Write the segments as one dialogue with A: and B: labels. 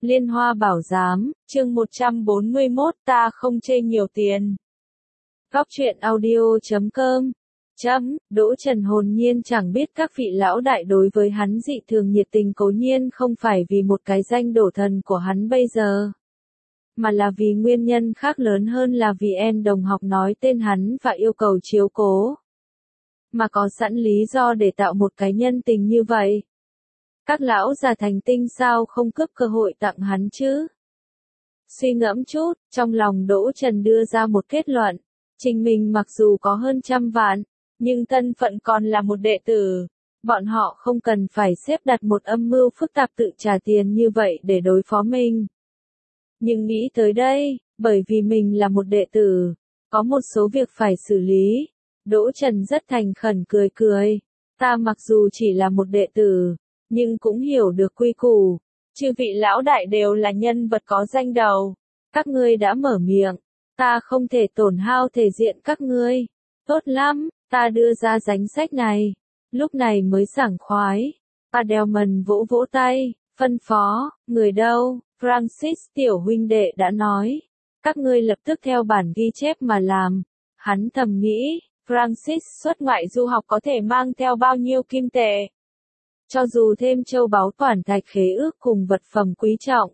A: Liên Hoa Bảo Giám, chương 141, ta không chê nhiều tiền. Góc truyện audio.com. Đỗ Trần hồn nhiên chẳng biết các vị lão đại đối với hắn dị thường nhiệt tình, cố nhiên không phải vì một cái danh đổ thần của hắn bây giờ, mà là vì nguyên nhân khác lớn hơn, là vì En đồng học nói tên hắn và yêu cầu chiếu cố. Mà có sẵn lý do để tạo một cái nhân tình như vậy. Các lão già thành tinh sao không cướp cơ hội tặng hắn chứ? Suy ngẫm chút, trong lòng Đỗ Trần đưa ra một kết luận. Trình mình mặc dù có hơn 100 vạn, nhưng thân phận còn là một đệ tử. Bọn họ không cần phải xếp đặt một âm mưu phức tạp tự trả tiền như vậy để đối phó mình. Nhưng nghĩ tới đây, bởi vì mình là một đệ tử, có một số việc phải xử lý. Đỗ Trần rất thành khẩn cười cười. Ta mặc dù chỉ là một đệ tử, nhưng cũng hiểu được quy củ. Chư vị lão đại đều là nhân vật có danh đầu. Các ngươi đã mở miệng, ta không thể tổn hao thể diện các ngươi. Tốt lắm, ta đưa ra danh sách này. Lúc này mới sảng khoái. Adelman vỗ vỗ tay, phân phó, người đâu? Francis tiểu huynh đệ đã nói. Các ngươi lập tức theo bản ghi chép mà làm. Hắn thầm nghĩ, Francis xuất ngoại du học có thể mang theo bao nhiêu kim tệ? Cho dù thêm châu báu toản thạch khế ước cùng vật phẩm quý trọng,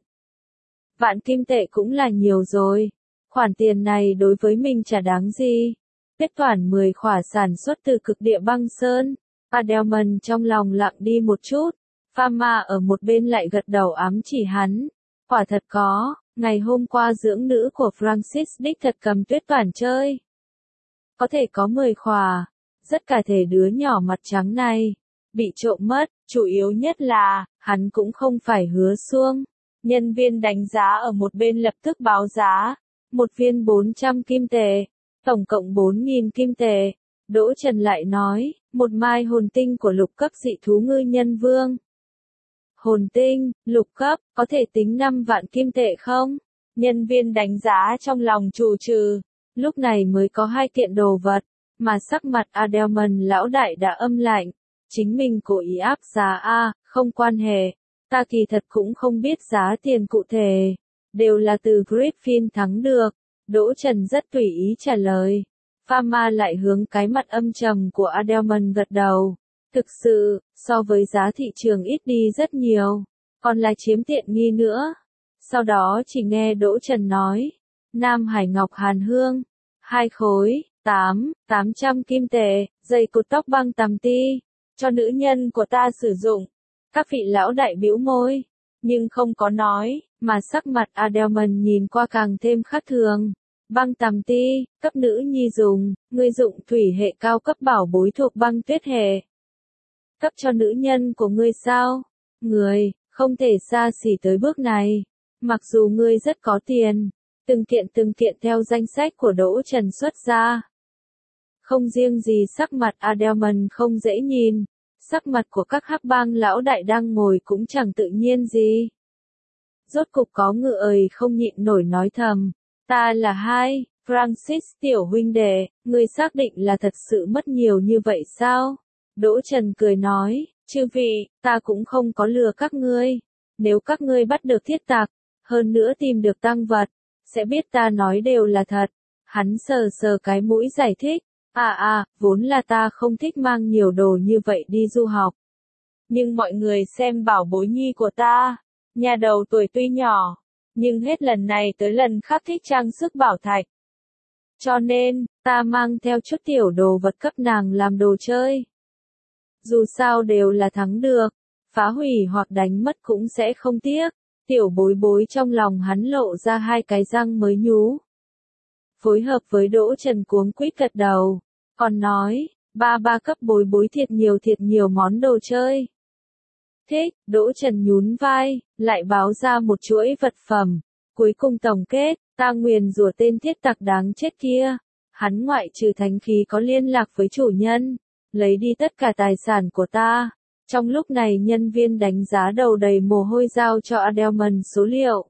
A: vạn kim tệ cũng là nhiều rồi. Khoản tiền này đối với mình chả đáng gì. Kết toản 10 khỏa sản xuất từ cực địa băng sơn. Adelman trong lòng lặng đi một chút. Pharma ở một bên lại gật đầu ám chỉ hắn. Quả thật có, ngày hôm qua dưỡng nữ của Francis đích thật cầm tuyết toản chơi. Có thể có 10 khỏa. Rất cả thể đứa nhỏ mặt trắng này bị trộm mất, chủ yếu nhất là, hắn cũng không phải hứa xuông. Nhân viên đánh giá ở một bên lập tức báo giá, một viên 400 kim tệ, tổng cộng 4.000 kim tệ. Đỗ Trần lại nói, một mai hồn tinh của lục cấp dị thú ngư nhân vương. Hồn tinh, lục cấp, có thể tính 5 vạn kim tệ không? Nhân viên đánh giá trong lòng trù trừ, lúc này mới có 2 kiện đồ vật, mà sắc mặt Adelman lão đại đã âm lạnh. Chính mình cố ý áp giá a, không quan hệ, ta kỳ thật cũng không biết giá tiền cụ thể, đều là từ Griffin thắng được. Đỗ Trần rất tùy ý trả lời. Pharma lại hướng cái mặt âm trầm của Adelman gật đầu. Thực sự, so với giá thị trường ít đi rất nhiều, còn là chiếm tiện nghi nữa. Sau đó chỉ nghe Đỗ Trần nói, Nam Hải Ngọc Hàn Hương, 2 khối, 800 kim tệ, dây cột tóc băng tằm ti. Cho nữ nhân của ta sử dụng. Các vị lão đại bĩu môi, nhưng không có nói, mà sắc mặt Adelman nhìn qua càng thêm khác thường. Băng tằm ti, cấp nữ nhi dùng, ngươi dụng thủy hệ cao cấp bảo bối thuộc băng tuyết hệ. Cấp cho nữ nhân của ngươi sao? Người, không thể xa xỉ tới bước này. Mặc dù ngươi rất có tiền, từng kiện theo danh sách của Đỗ Trần xuất ra. Không riêng gì sắc mặt Adelman không dễ nhìn, sắc mặt của các hắc bang lão đại đang ngồi cũng chẳng tự nhiên gì. Rốt cục có người không nhịn nổi nói thầm, ta là Francis tiểu huynh đệ, ngươi xác định là thật sự mất nhiều như vậy sao? Đỗ Trần cười nói, chư vị, ta cũng không có lừa các ngươi. Nếu các ngươi bắt được thiết tặc, hơn nữa tìm được tang vật, sẽ biết ta nói đều là thật. Hắn sờ sờ cái mũi giải thích. Vốn là ta không thích mang nhiều đồ như vậy đi du học. Nhưng mọi người xem bảo bối nhi của ta, nhà đầu tuổi tuy nhỏ, nhưng hết lần này tới lần khác thích trang sức bảo thạch. Cho nên, ta mang theo chút tiểu đồ vật cấp nàng làm đồ chơi. Dù sao đều là thắng được, phá hủy hoặc đánh mất cũng sẽ không tiếc. Tiểu bối bối trong lòng hắn lộ ra 2 cái răng mới nhú. Phối hợp với Đỗ Trần cuống quýt gật đầu, còn nói, ba cấp bối bối thiệt nhiều món đồ chơi. Thích, Đỗ Trần nhún vai, lại báo ra một chuỗi vật phẩm, cuối cùng tổng kết, ta nguyền rủa tên thiết tặc đáng chết kia. Hắn ngoại trừ thánh khí có liên lạc với chủ nhân, lấy đi tất cả tài sản của ta. Trong lúc này nhân viên đánh giá đầu đầy mồ hôi giao cho Adelman số liệu.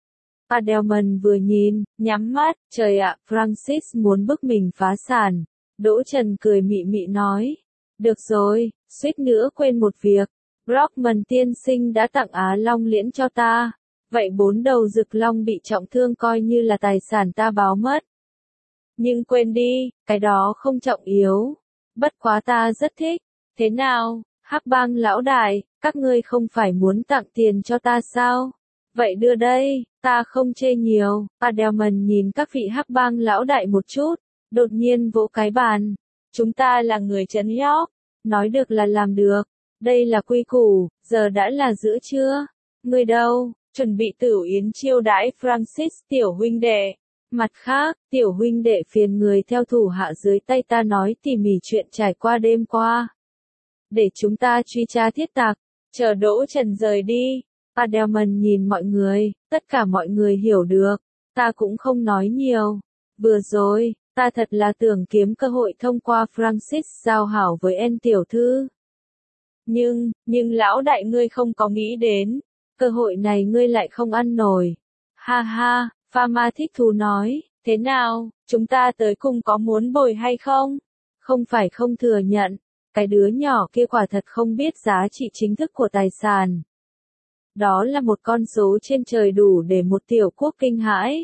A: Adelman vừa nhìn, nhắm mắt, trời ạ, Francis muốn bức mình phá sản. Đỗ Trần cười mị mị nói, được rồi, suýt nữa quên một việc, Brockman tiên sinh đã tặng Á Long liễn cho ta. vậy 4 đầu rực long bị trọng thương coi như là tài sản ta báo mất. Nhưng quên đi, cái đó không trọng yếu. Bất quá ta rất thích. Thế nào, Hắc Bang lão đại, các ngươi không phải muốn tặng tiền cho ta sao? Vậy đưa đây, ta không chê nhiều. Adelman nhìn các vị Hắc Bang lão đại một chút, đột nhiên vỗ cái bàn. Chúng ta là người trấn York, nói được là làm được. Đây là quy củ, giờ đã là giữa trưa. Ngươi đâu, chuẩn bị tửu yến chiêu đãi Francis tiểu huynh đệ. Mặt khác, tiểu huynh đệ phiền người theo thủ hạ dưới tay ta nói tỉ mỉ chuyện trải qua đêm qua. Để chúng ta truy tra thiết tặc, chờ Đỗ Trần rời đi. Adelman nhìn mọi người, tất cả mọi người hiểu được. Ta cũng không nói nhiều. Vừa rồi, ta thật là tưởng kiếm cơ hội thông qua Francis giao hảo với En tiểu thư. Nhưng lão đại ngươi không có nghĩ đến, cơ hội này ngươi lại không ăn nổi. Ha ha, Pharma thích thú nói, thế nào, chúng ta tới cùng có muốn bồi hay không? Không phải không thừa nhận, cái đứa nhỏ kia quả thật không biết giá trị chính thức của tài sản. Đó là một con số trên trời đủ để một tiểu quốc kinh hãi.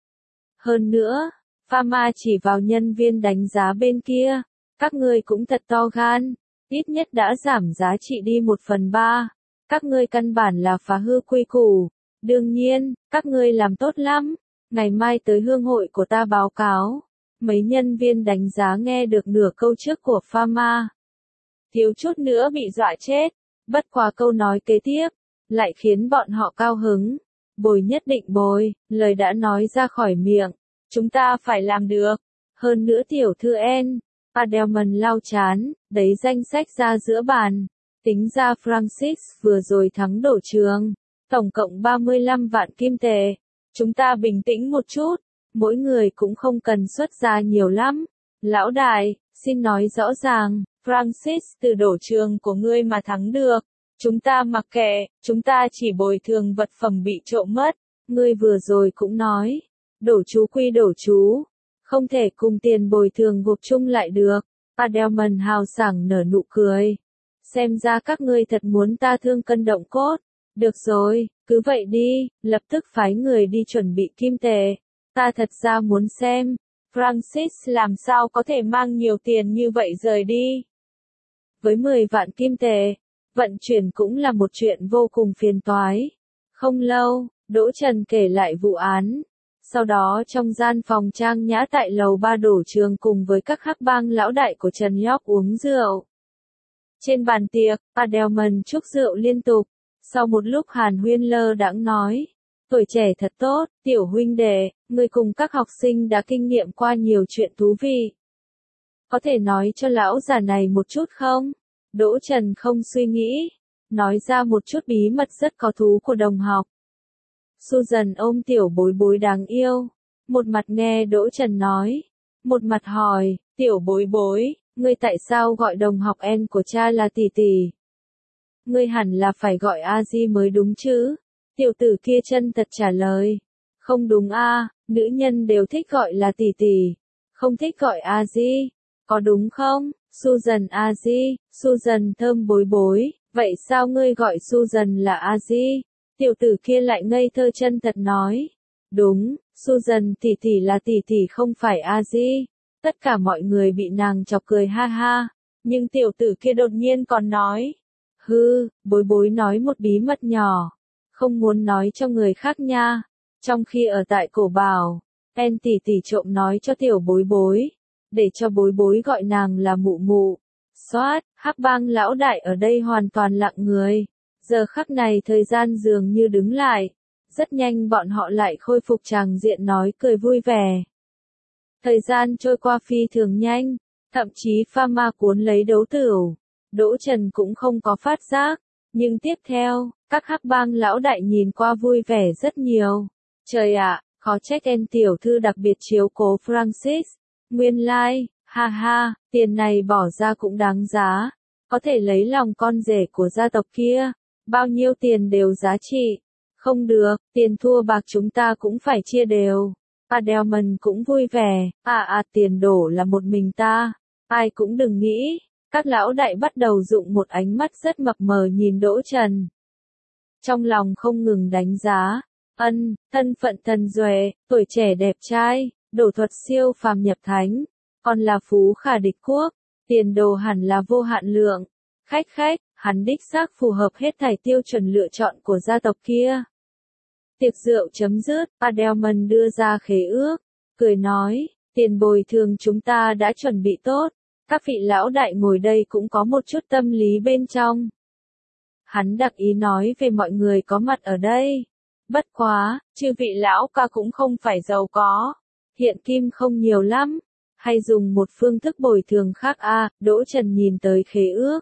A: Hơn nữa, Pharma chỉ vào nhân viên đánh giá bên kia, các ngươi cũng thật to gan, ít nhất đã giảm giá trị đi 1/3. Các ngươi căn bản là phá hư quy củ. Đương nhiên, các ngươi làm tốt lắm. Ngày mai tới hương hội của ta báo cáo. Mấy nhân viên đánh giá nghe được nửa câu trước của Pharma. Thiếu chút nữa bị dọa chết. Bất quá câu nói kế tiếp, lại khiến bọn họ cao hứng. Bồi nhất định bồi, lời đã nói ra khỏi miệng. Chúng ta phải làm được. Hơn nữa tiểu thư En. Adelman lau chán, đẩy danh sách ra giữa bàn. Tính ra Francis vừa rồi thắng đổ trường. Tổng cộng 35 vạn kim tệ. Chúng ta bình tĩnh một chút. Mỗi người cũng không cần xuất ra nhiều lắm. Lão đại, xin nói rõ ràng. Francis từ đổ trường của ngươi mà thắng được. Chúng ta mặc kệ, chúng ta chỉ bồi thường vật phẩm bị trộm mất. Ngươi vừa rồi cũng nói. Đổ chú quy đổ chú. Không thể cùng tiền bồi thường gộp chung lại được. Adelman hào sảng nở nụ cười. Xem ra các ngươi thật muốn ta thương cân động cốt. Được rồi, cứ vậy đi, lập tức phái người đi chuẩn bị kim tệ. Ta thật ra muốn xem, Francis làm sao có thể mang nhiều tiền như vậy rời đi. Với 10 vạn kim tệ, vận chuyển cũng là một chuyện vô cùng phiền toái. Không lâu, Đỗ Trần kể lại vụ án. Sau đó trong gian phòng trang nhã tại lầu 3 đổ trường cùng với các Hắc Bang lão đại của Trần York uống rượu. Trên bàn tiệc, Adelman chúc rượu liên tục. Sau một lúc hàn huyên lơ đãng nói. Tuổi trẻ thật tốt, tiểu huynh đệ, người cùng các học sinh đã kinh nghiệm qua nhiều chuyện thú vị. Có thể nói cho lão già này một chút không? Đỗ Trần không suy nghĩ. Nói ra một chút bí mật rất có thú của đồng học. Susan ôm tiểu bối bối đáng yêu. Một mặt nghe Đỗ Trần nói. Một mặt hỏi, tiểu bối bối, ngươi tại sao gọi đồng học En của cha là tỷ tỷ? Ngươi hẳn là phải gọi A-di mới đúng chứ? Tiểu tử kia chân thật trả lời. Không đúng a, nữ nhân đều thích gọi là tỷ tỷ. Không thích gọi A-di. Có đúng không? Susan A-di, Susan thơm bối bối. Vậy sao ngươi gọi Susan là A-di? Tiểu tử kia lại ngây thơ chân thật nói. Đúng, Susan tỷ tỷ là tỷ tỷ không phải A-di. Tất cả mọi người bị nàng chọc cười ha ha. Nhưng tiểu tử kia đột nhiên còn nói. Hư, bối bối nói một bí mật nhỏ. Không muốn nói cho người khác nha. Trong khi ở tại cổ bảo, En tỷ tỷ trộm nói cho tiểu bối bối. Để cho bối bối gọi nàng là mụ mụ. Xoát, Hắc Bang lão đại ở đây hoàn toàn lặng người. Giờ khắc này thời gian dường như đứng lại. Rất nhanh bọn họ lại khôi phục tràng diện nói cười vui vẻ. Thời gian trôi qua phi thường nhanh. Thậm chí Pharma cuốn lấy đấu tửu. Đỗ Trần cũng không có phát giác. Nhưng tiếp theo, các Hắc Bang lão đại nhìn qua vui vẻ rất nhiều. Trời ạ, khó trách En tiểu thư đặc biệt chiếu cố Francis. Nguyên lai, ha ha, tiền này bỏ ra cũng đáng giá. Có thể lấy lòng con rể của gia tộc kia. Bao nhiêu tiền đều giá trị. Không được, tiền thua bạc chúng ta cũng phải chia đều. Adelman cũng vui vẻ. Tiền đổ là một mình ta. Ai cũng đừng nghĩ. Các lão đại bắt đầu dụng một ánh mắt rất mập mờ nhìn Đỗ Trần. Trong lòng không ngừng đánh giá, Thân phận thần duệ, tuổi trẻ đẹp trai, đổ thuật siêu phàm nhập thánh, còn là phú khả địch quốc, tiền đồ hẳn là vô hạn lượng. Khách, hắn đích xác phù hợp hết thảy tiêu chuẩn lựa chọn của gia tộc kia. Tiệc rượu chấm dứt, Adelman đưa ra khế ước, cười nói, tiền bồi thường chúng ta đã chuẩn bị tốt, các vị lão đại ngồi đây cũng có một chút tâm lý bên trong. Hắn đặc ý nói về mọi người có mặt ở đây. Bất quá, chư vị lão ca cũng không phải giàu có, hiện kim không nhiều lắm, hay dùng một phương thức bồi thường khác Đỗ Trần nhìn tới khế ước.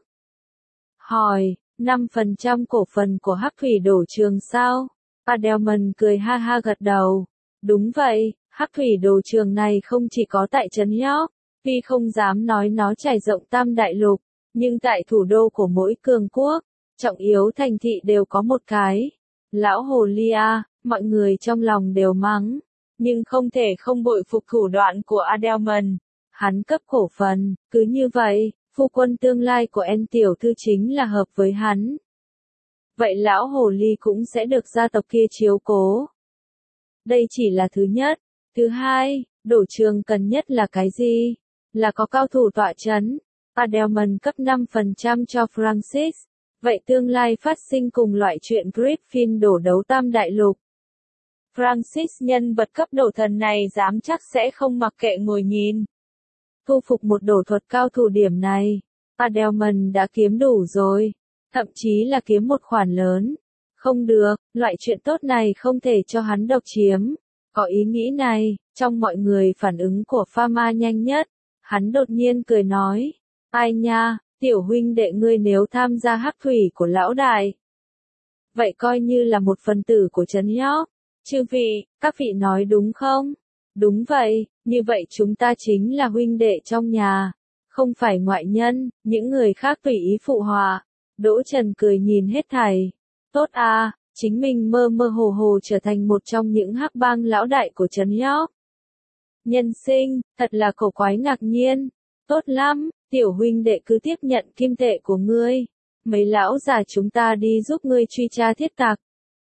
A: Hỏi, 5% cổ phần của Hắc Thủy Đổ Trường sao? Adelman cười ha ha gật đầu. Đúng vậy, Hắc Thủy Đổ Trường này không chỉ có tại Trấn York, tuy không dám nói nó trải rộng tam đại lục, nhưng tại thủ đô của mỗi cường quốc, trọng yếu thành thị đều có một cái. Lão hồ ly mọi người trong lòng đều mắng, nhưng không thể không bội phục thủ đoạn của Adelman. Hắn cấp cổ phần, cứ như vậy, phu quân tương lai của En tiểu thư chính là hợp với hắn. Vậy lão hồ ly cũng sẽ được gia tộc kia chiếu cố. Đây chỉ là thứ nhất. Thứ hai, Đổ Trường cần nhất là cái gì? Là có cao thủ tọa chấn. Adelman cấp 5% cho Francis. Vậy tương lai phát sinh cùng loại chuyện Griffin đổ đấu tam đại lục. Francis nhân vật cấp độ thần này dám chắc sẽ không mặc kệ ngồi nhìn. Thu phục một đổ thuật cao thủ điểm này, Adelman đã kiếm đủ rồi, thậm chí là kiếm một khoản lớn. Không được, loại chuyện tốt này không thể cho hắn độc chiếm. Có ý nghĩ này, trong mọi người phản ứng của Pharma nhanh nhất, hắn đột nhiên cười nói, ai nha, tiểu huynh đệ ngươi nếu tham gia Hắc Thủy của lão đại. Vậy coi như là một phần tử của Trấn York. Chư vị, các vị nói đúng không? Đúng vậy, như vậy chúng ta chính là huynh đệ trong nhà, không phải ngoại nhân, những người khác tùy ý phụ họa. Đỗ Trần cười nhìn hết thảy. Tốt chính mình mơ mơ hồ hồ trở thành một trong những hắc bang lão đại của Trấn York. Nhân sinh, thật là cổ quái ngạc nhiên. Tốt lắm, tiểu huynh đệ cứ tiếp nhận kim tệ của ngươi. Mấy lão già chúng ta đi giúp ngươi truy tra thiết tặc.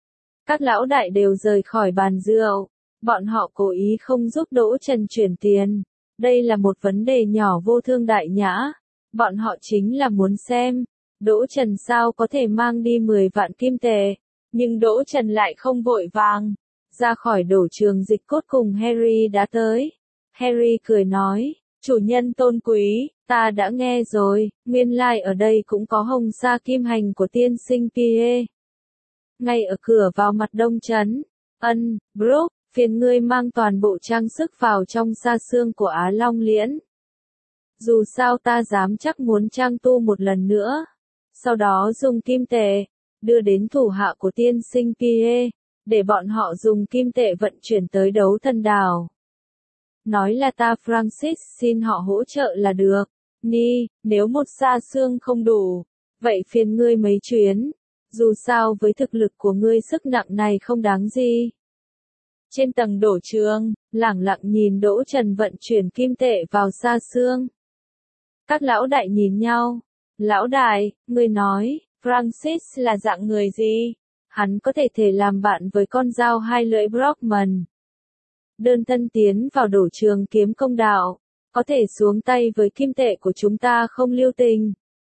A: Các lão đại đều rời khỏi bàn rượu. Bọn họ cố ý không giúp Đỗ Trần chuyển tiền. Đây là một vấn đề nhỏ vô thương đại nhã. Bọn họ chính là muốn xem, Đỗ Trần sao có thể mang đi 10 vạn kim tệ. Nhưng Đỗ Trần lại không vội vàng. Ra khỏi Đổ Trường dịch cốt cùng Harry đã tới. Harry cười nói, chủ nhân tôn quý, ta đã nghe rồi, nguyên lai ở đây cũng có hồng sa kim hành của tiên sinh Pierre. Ngay ở cửa vào mặt đông trấn. Brooke, phiền ngươi mang toàn bộ trang sức vào trong sa xương của Á Long Liễn. Dù sao ta dám chắc muốn trang tu một lần nữa. Sau đó dùng kim tệ, đưa đến thủ hạ của tiên sinh Pierre, để bọn họ dùng kim tệ vận chuyển tới Đấu Thần Đảo. Nói là ta Francis xin họ hỗ trợ là được. Nếu một sa xương không đủ, vậy phiền ngươi mấy chuyến. Dù sao với thực lực của ngươi sức nặng này không đáng gì. Trên tầng Đổ Trường, lẳng lặng nhìn Đỗ Trần vận chuyển kim tệ vào sa xương. Các lão đại nhìn nhau. Lão đại, ngươi nói, Francis là dạng người gì? Hắn có thể làm bạn với con dao hai lưỡi Brockman. Đơn thân tiến vào Đổ Trường kiếm công đạo. Có thể xuống tay với kim tệ của chúng ta không lưu tình.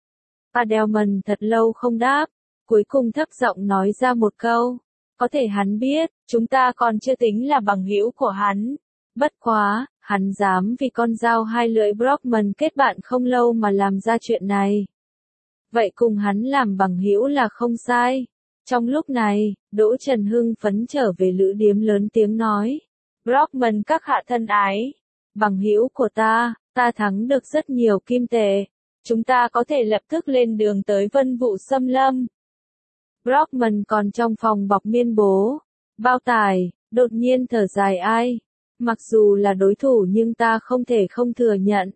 A: Adelman thật lâu không đáp. Cuối cùng thấp giọng nói ra một câu. Có thể hắn biết, chúng ta còn chưa tính là bằng hữu của hắn. Bất quá, hắn dám vì con dao hai lưỡi Brockman kết bạn không lâu mà làm ra chuyện này. Vậy cùng hắn làm bằng hữu là không sai. Trong lúc này, Đỗ Trần hưng phấn trở về lữ điếm lớn tiếng nói. Brockman các hạ thân ái. Bằng hữu của ta thắng được rất nhiều kim tệ. Chúng ta có thể lập tức lên đường tới Vân Vụ Xâm Lâm. Brockman còn trong phòng bọc miên bố. Bao tải, đột nhiên thở dài ai. Mặc dù là đối thủ nhưng ta không thể không thừa nhận.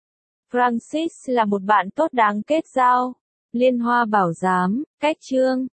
A: Francis là một bạn tốt đáng kết giao. Liên Hoa Bảo Giám, cách chương.